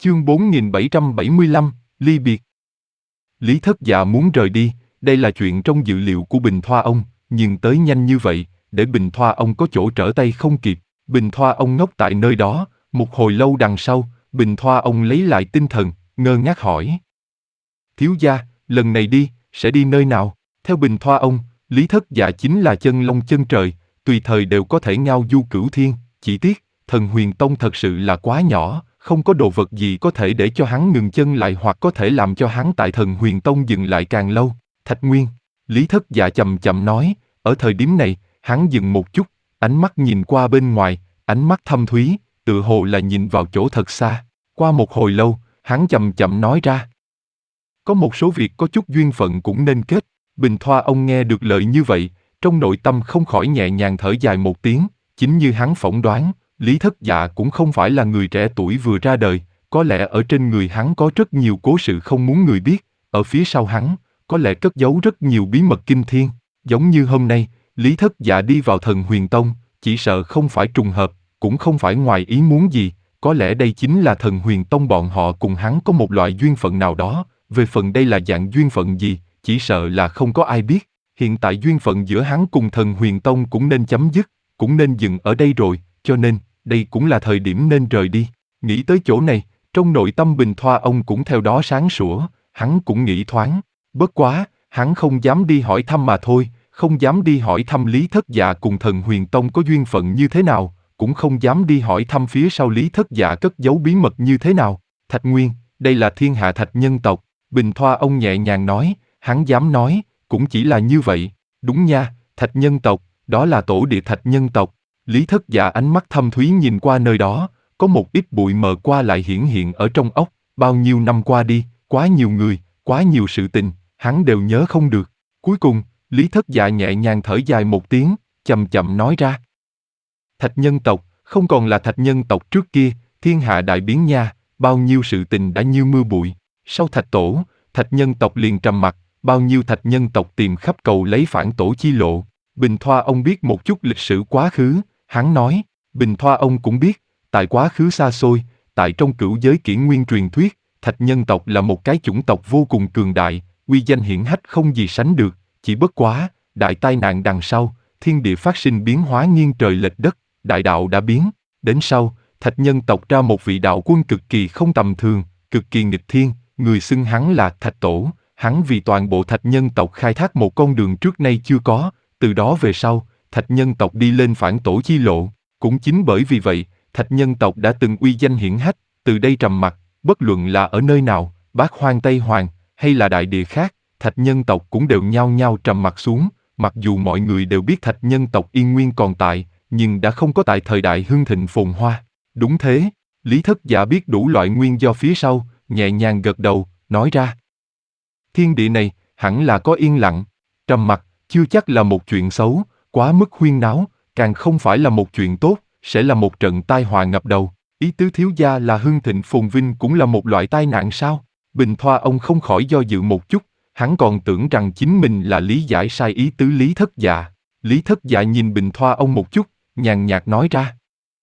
Chương 4775, ly biệt. Lý Thất Dạ muốn rời đi, đây là chuyện trong dự liệu của Bình Thoa ông, nhưng tới nhanh như vậy, để Bình Thoa ông có chỗ trở tay không kịp. Bình Thoa ông ngốc tại nơi đó, một hồi lâu đằng sau, Bình Thoa ông lấy lại tinh thần, ngơ ngác hỏi. Thiếu gia, lần này đi, sẽ đi nơi nào? Theo Bình Thoa ông, Lý Thất Dạ chính là chân long chân trời, tùy thời đều có thể ngao du cửu thiên, chỉ tiếc, Thần Huyền Tông thật sự là quá nhỏ, không có đồ vật gì có thể để cho hắn ngừng chân lại hoặc có thể làm cho hắn tại Thần Huyền Tông dừng lại càng lâu. Thạch Nguyên, Lý Thất Dạ chậm chậm nói, ở thời điểm này, hắn dừng một chút, ánh mắt nhìn qua bên ngoài, ánh mắt thâm thúy, tựa hồ là nhìn vào chỗ thật xa. Qua một hồi lâu, hắn chậm chậm nói ra. Có một số việc có chút duyên phận cũng nên kết. Bình Thoa ông nghe được lời như vậy, trong nội tâm không khỏi nhẹ nhàng thở dài một tiếng, chính như hắn phỏng đoán, Lý Thất Dạ cũng không phải là người trẻ tuổi vừa ra đời, có lẽ ở trên người hắn có rất nhiều cố sự không muốn người biết, ở phía sau hắn, có lẽ cất giấu rất nhiều bí mật kinh thiên, giống như hôm nay, Lý Thất Dạ đi vào Thần Huyền Tông, chỉ sợ không phải trùng hợp, cũng không phải ngoài ý muốn gì, có lẽ đây chính là Thần Huyền Tông bọn họ cùng hắn có một loại duyên phận nào đó, về phần đây là dạng duyên phận gì, chỉ sợ là không có ai biết, hiện tại duyên phận giữa hắn cùng Thần Huyền Tông cũng nên chấm dứt, cũng nên dừng ở đây rồi, cho nên, đây cũng là thời điểm nên rời đi. Nghĩ tới chỗ này, trong nội tâm Bình Thoa ông cũng theo đó sáng sủa, hắn cũng nghĩ thoáng, bất quá, hắn không dám đi hỏi thăm mà thôi, không dám đi hỏi thăm Lý Thất Dạ cùng Thần Huyền Tông có duyên phận như thế nào, cũng không dám đi hỏi thăm phía sau Lý Thất Dạ cất giấu bí mật như thế nào. Thạch Nguyên, đây là thiên hạ thạch nhân tộc, Bình Thoa ông nhẹ nhàng nói, hắn dám nói, cũng chỉ là như vậy, đúng nha, thạch nhân tộc, đó là tổ địa thạch nhân tộc. Lý Thất Dạ ánh mắt thâm thúy nhìn qua nơi đó, có một ít bụi mờ qua lại hiển hiện ở trong óc, bao nhiêu năm qua đi, quá nhiều người, quá nhiều sự tình, hắn đều nhớ không được. Cuối cùng, Lý Thất Dạ nhẹ nhàng thở dài một tiếng, chậm chậm nói ra. Thạch nhân tộc, không còn là thạch nhân tộc trước kia, thiên hạ đại biến nha, bao nhiêu sự tình đã như mưa bụi. Sau thạch tổ, thạch nhân tộc liền trầm mặc, bao nhiêu thạch nhân tộc tìm khắp cầu lấy phản tổ chi lộ. Bình Thoa ông biết một chút lịch sử quá khứ, hắn nói, Bình Thoa ông cũng biết, tại quá khứ xa xôi, tại trong cửu giới kiển nguyên truyền thuyết, thạch nhân tộc là một cái chủng tộc vô cùng cường đại, uy danh hiển hách không gì sánh được, chỉ bất quá, đại tai nạn đằng sau, thiên địa phát sinh biến hóa nghiêng trời lệch đất, đại đạo đã biến, đến sau, thạch nhân tộc ra một vị đạo quân cực kỳ không tầm thường, cực kỳ nghịch thiên, người xưng hắn là Thạch Tổ, hắn vì toàn bộ thạch nhân tộc khai thác một con đường trước nay chưa có, từ đó về sau, thạch nhân tộc đi lên phản tổ chi lộ, cũng chính bởi vì vậy, thạch nhân tộc đã từng uy danh hiển hách, từ đây trầm mặc, bất luận là ở nơi nào, Bát Hoang Tây Hoàng, hay là đại địa khác, thạch nhân tộc cũng đều nhao nhao trầm mặc xuống, mặc dù mọi người đều biết thạch nhân tộc Yên Nguyên còn tại, nhưng đã không có tại thời đại hưng thịnh phồn hoa. Đúng thế, Lý Thất Dạ biết đủ loại nguyên do phía sau, nhẹ nhàng gật đầu, nói ra. Thiên địa này, hẳn là có yên lặng, trầm mặc, chưa chắc là một chuyện xấu, quá mức huyên náo, càng không phải là một chuyện tốt, sẽ là một trận tai họa ngập đầu. Ý tứ thiếu gia là hưng thịnh phồn vinh cũng là một loại tai nạn sao? Bình Thoa ông không khỏi do dự một chút, hắn còn tưởng rằng chính mình là lý giải sai ý tứ Lý Thất Dạ. Lý Thất Dạ nhìn Bình Thoa ông một chút, nhàn nhạt nói ra.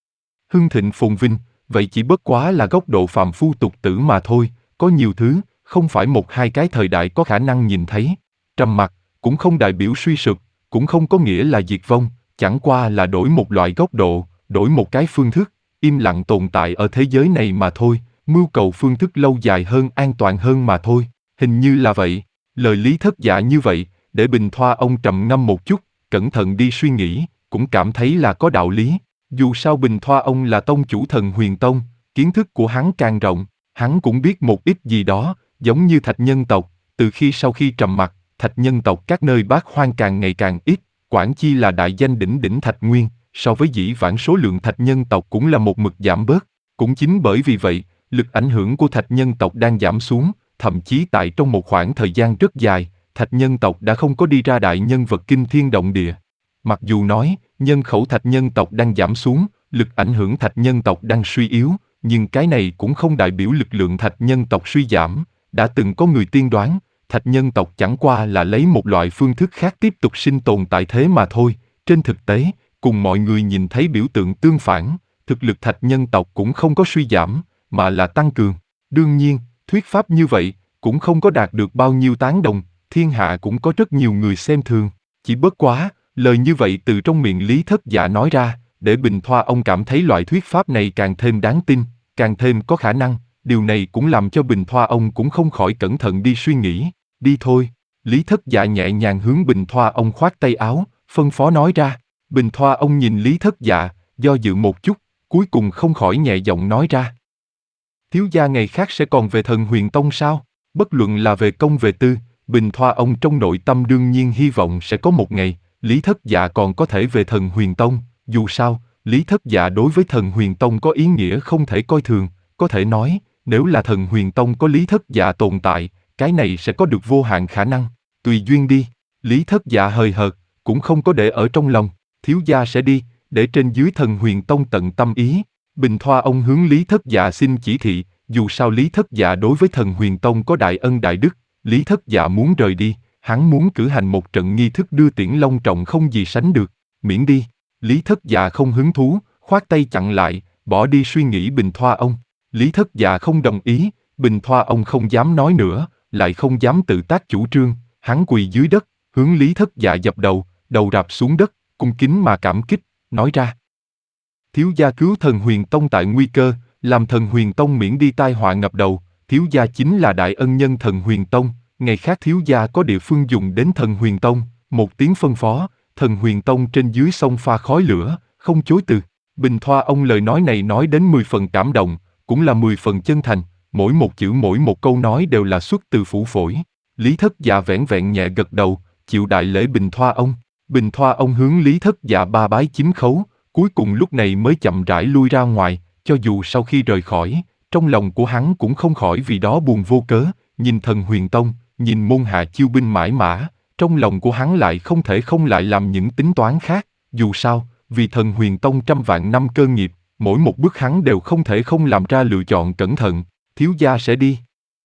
Hưng thịnh phồn vinh, vậy chỉ bất quá là góc độ phàm phu tục tử mà thôi, có nhiều thứ, không phải một hai cái thời đại có khả năng nhìn thấy. Trầm mặc, cũng không đại biểu suy sụp, cũng không có nghĩa là diệt vong, chẳng qua là đổi một loại góc độ, đổi một cái phương thức, im lặng tồn tại ở thế giới này mà thôi, mưu cầu phương thức lâu dài hơn an toàn hơn mà thôi, hình như là vậy. Lời Lý Thất Dạ như vậy, để Bình Thoa ông trầm ngâm một chút, cẩn thận đi suy nghĩ, cũng cảm thấy là có đạo lý. Dù sao Bình Thoa ông là tông chủ Thần Huyền Tông, kiến thức của hắn càng rộng, hắn cũng biết một ít gì đó, giống như thạch nhân tộc, từ khi sau khi trầm mặc, thạch nhân tộc các nơi Bát Hoang càng ngày càng ít, quản chi là đại danh đỉnh đỉnh Thạch Nguyên, so với dĩ vãng số lượng thạch nhân tộc cũng là một mực giảm bớt, cũng chính bởi vì vậy, lực ảnh hưởng của thạch nhân tộc đang giảm xuống, thậm chí tại trong một khoảng thời gian rất dài, thạch nhân tộc đã không có đi ra đại nhân vật kinh thiên động địa. Mặc dù nói, nhân khẩu thạch nhân tộc đang giảm xuống, lực ảnh hưởng thạch nhân tộc đang suy yếu, nhưng cái này cũng không đại biểu lực lượng thạch nhân tộc suy giảm. Đã từng có người tiên đoán, thạch nhân tộc chẳng qua là lấy một loại phương thức khác tiếp tục sinh tồn tại thế mà thôi. Trên thực tế, cùng mọi người nhìn thấy biểu tượng tương phản, thực lực thạch nhân tộc cũng không có suy giảm, mà là tăng cường. Đương nhiên, thuyết pháp như vậy, cũng không có đạt được bao nhiêu tán đồng, thiên hạ cũng có rất nhiều người xem thường. Chỉ bất quá, lời như vậy từ trong miệng Lý Thất Dạ nói ra, để Bình Thoa ông cảm thấy loại thuyết pháp này càng thêm đáng tin, càng thêm có khả năng, điều này cũng làm cho Bình Thoa ông cũng không khỏi cẩn thận đi suy nghĩ. Đi thôi. Lý Thất Dạ nhẹ nhàng hướng Bình Thoa ông khoát tay áo, phân phó nói ra. Bình Thoa ông nhìn Lý Thất Dạ, do dự một chút, cuối cùng không khỏi nhẹ giọng nói ra. Thiếu gia ngày khác sẽ còn về Thần Huyền Tông sao? Bất luận là về công về tư, Bình Thoa ông trong nội tâm đương nhiên hy vọng sẽ có một ngày, Lý Thất Dạ còn có thể về Thần Huyền Tông. Dù sao, Lý Thất Dạ đối với Thần Huyền Tông có ý nghĩa không thể coi thường, có thể nói, nếu là Thần Huyền Tông có Lý Thất Dạ tồn tại, cái này sẽ có được vô hạn khả năng. Tùy duyên đi. Lý Thất Dạ hời hợt, cũng không có để ở trong lòng, thiếu gia sẽ đi, để trên dưới Thần Huyền Tông tận tâm ý. Bình Thoa ông hướng Lý Thất Dạ xin chỉ thị, dù sao Lý Thất Dạ đối với Thần Huyền Tông có đại ân đại đức, Lý Thất Dạ muốn rời đi, hắn muốn cử hành một trận nghi thức đưa tiễn long trọng không gì sánh được, miễn đi. Lý Thất Dạ không hứng thú, khoát tay chặn lại, bỏ đi suy nghĩ Bình Thoa ông. Lý Thất Dạ không đồng ý, Bình Thoa ông không dám nói nữa, lại không dám tự tác chủ trương, hắn quỳ dưới đất, hướng Lý Thất Dạ dập đầu, đầu rạp xuống đất, cung kính mà cảm kích, nói ra. Thiếu gia cứu Thần Huyền Tông tại nguy cơ, làm Thần Huyền Tông miễn đi tai họa ngập đầu, thiếu gia chính là đại ân nhân Thần Huyền Tông, ngày khác thiếu gia có địa phương dùng đến Thần Huyền Tông, một tiếng phân phó, Thần Huyền Tông trên dưới sông pha khói lửa, không chối từ. Bình Thoa ông lời nói này nói đến 10 phần cảm động, cũng là 10 phần chân thành, mỗi một chữ mỗi một câu nói đều là xuất từ phủ phổi. Lý Thất Dạ vẻn vẹn nhẹ gật đầu, chịu đại lễ Bình Thoa ông. Bình Thoa ông hướng Lý Thất Dạ ba bái 9 khấu, cuối cùng lúc này mới chậm rãi lui ra ngoài, cho dù sau khi rời khỏi, trong lòng của hắn cũng không khỏi vì đó buồn vô cớ, nhìn Thần Huyền Tông, nhìn môn hạ chiêu binh mãi mã, trong lòng của hắn lại không thể không lại làm những tính toán khác, dù sao, vì Thần Huyền Tông trăm vạn năm cơ nghiệp, mỗi một bước hắn đều không thể không làm ra lựa chọn cẩn thận, thiếu gia sẽ đi.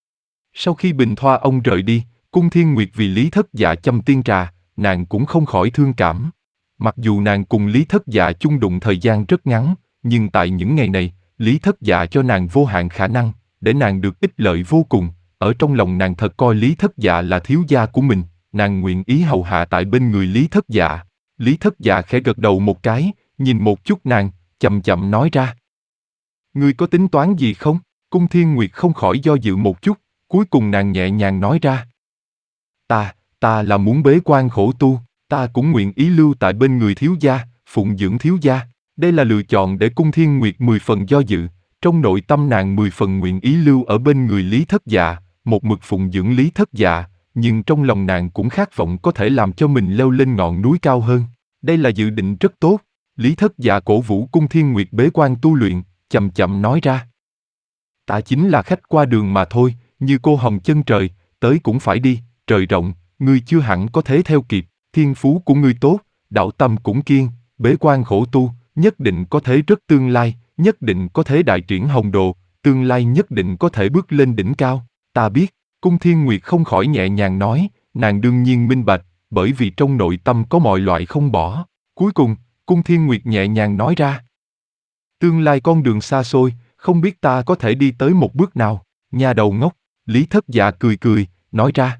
Sau khi Bình Thoa ông rời đi, Cung Thiên Nguyệt vì Lý Thất Dạ châm tiên trà, nàng cũng không khỏi thương cảm. Mặc dù nàng cùng Lý Thất Dạ chung đụng thời gian rất ngắn, nhưng tại những ngày này, Lý Thất Dạ cho nàng vô hạn khả năng, để nàng được ích lợi vô cùng. Ở trong lòng nàng thật coi Lý Thất Dạ là thiếu gia của mình, nàng nguyện ý hầu hạ tại bên người Lý Thất Dạ. Lý Thất Dạ khẽ gật đầu một cái, nhìn một chút nàng, chậm chậm nói ra. Ngươi có tính toán gì không? Cung Thiên Nguyệt không khỏi do dự một chút, cuối cùng nàng nhẹ nhàng nói ra. Ta là muốn bế quan khổ tu, ta cũng nguyện ý lưu tại bên người thiếu gia, phụng dưỡng thiếu gia. Đây là lựa chọn để Cung Thiên Nguyệt 10 phần do dự, trong nội tâm nàng 10 phần nguyện ý lưu ở bên người Lý Thất Dạ, một mực phụng dưỡng Lý Thất Dạ, nhưng trong lòng nàng cũng khát vọng có thể làm cho mình leo lên ngọn núi cao hơn. Đây là dự định rất tốt. Lý Thất Dạ cổ vũ Cung Thiên Nguyệt bế quan tu luyện, chậm chậm nói ra. Ta chính là khách qua đường mà thôi, như cô hồng chân trời, tới cũng phải đi, trời rộng, ngươi chưa hẳn có thể theo kịp, thiên phú của ngươi tốt, đạo tâm cũng kiên, bế quan khổ tu, nhất định có thể rất tương lai, nhất định có thể đại triển hồng đồ, tương lai nhất định có thể bước lên đỉnh cao. Ta biết, Cung Thiên Nguyệt không khỏi nhẹ nhàng nói, nàng đương nhiên minh bạch, bởi vì trong nội tâm có mọi loại không bỏ. Cuối cùng, Cung Thiên Nguyệt nhẹ nhàng nói ra. Tương lai con đường xa xôi, không biết ta có thể đi tới một bước nào, nhà đầu ngốc. Lý Thất Dạ cười cười, nói ra.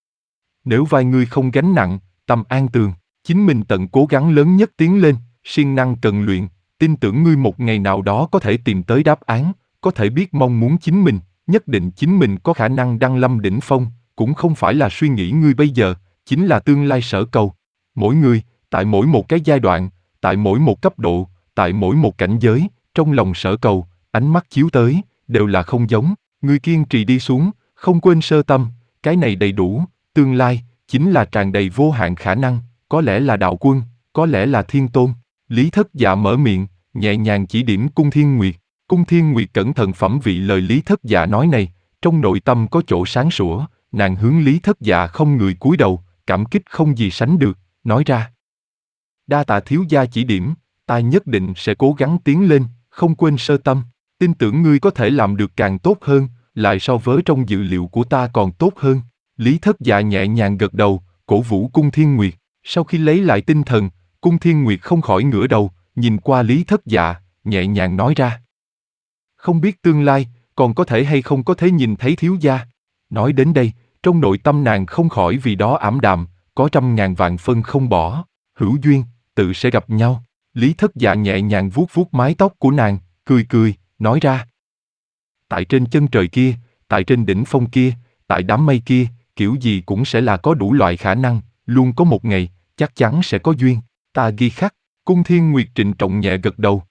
Nếu vai ngươi không gánh nặng, tâm an tường, chính mình tận cố gắng lớn nhất tiến lên, siêng năng cần luyện, tin tưởng ngươi một ngày nào đó có thể tìm tới đáp án, có thể biết mong muốn chính mình, nhất định chính mình có khả năng đăng lâm đỉnh phong, cũng không phải là suy nghĩ ngươi bây giờ, chính là tương lai sở cầu. Mỗi người, tại mỗi một cái giai đoạn, tại mỗi một cấp độ, tại mỗi một cảnh giới, trong lòng sở cầu, ánh mắt chiếu tới, đều là không giống, ngươi kiên trì đi xuống, không quên sơ tâm, cái này đầy đủ, tương lai, chính là tràn đầy vô hạn khả năng, có lẽ là đạo quân, có lẽ là thiên tôn. Lý Thất Dạ mở miệng, nhẹ nhàng chỉ điểm Cung Thiên Nguyệt. Cung Thiên Nguyệt cẩn thận phẩm vị lời Lý Thất Dạ nói này, trong nội tâm có chỗ sáng sủa, nàng hướng Lý Thất Dạ không người cúi đầu, cảm kích không gì sánh được, nói ra. Đa tạ thiếu gia chỉ điểm, ta nhất định sẽ cố gắng tiến lên, không quên sơ tâm, tin tưởng ngươi có thể làm được càng tốt hơn, lại so với trong dự liệu của ta còn tốt hơn. Lý Thất Dạ nhẹ nhàng gật đầu, cổ vũ Cung Thiên Nguyệt, sau khi lấy lại tinh thần, Cung Thiên Nguyệt không khỏi ngửa đầu, nhìn qua Lý Thất Dạ, nhẹ nhàng nói ra. Không biết tương lai, còn có thể hay không có thể nhìn thấy thiếu gia. Nói đến đây, trong nội tâm nàng không khỏi vì đó ảm đạm, có trăm ngàn vạn phân không bỏ. Hữu duyên, tự sẽ gặp nhau. Lý Thất Dạ nhẹ nhàng vuốt vuốt mái tóc của nàng, cười cười, nói ra. Tại trên chân trời kia, tại trên đỉnh phong kia, tại đám mây kia, kiểu gì cũng sẽ là có đủ loại khả năng, luôn có một ngày, chắc chắn sẽ có duyên. Ta ghi khắc. Cung Thiên Nguyệt trịnh trọng nhẹ gật đầu,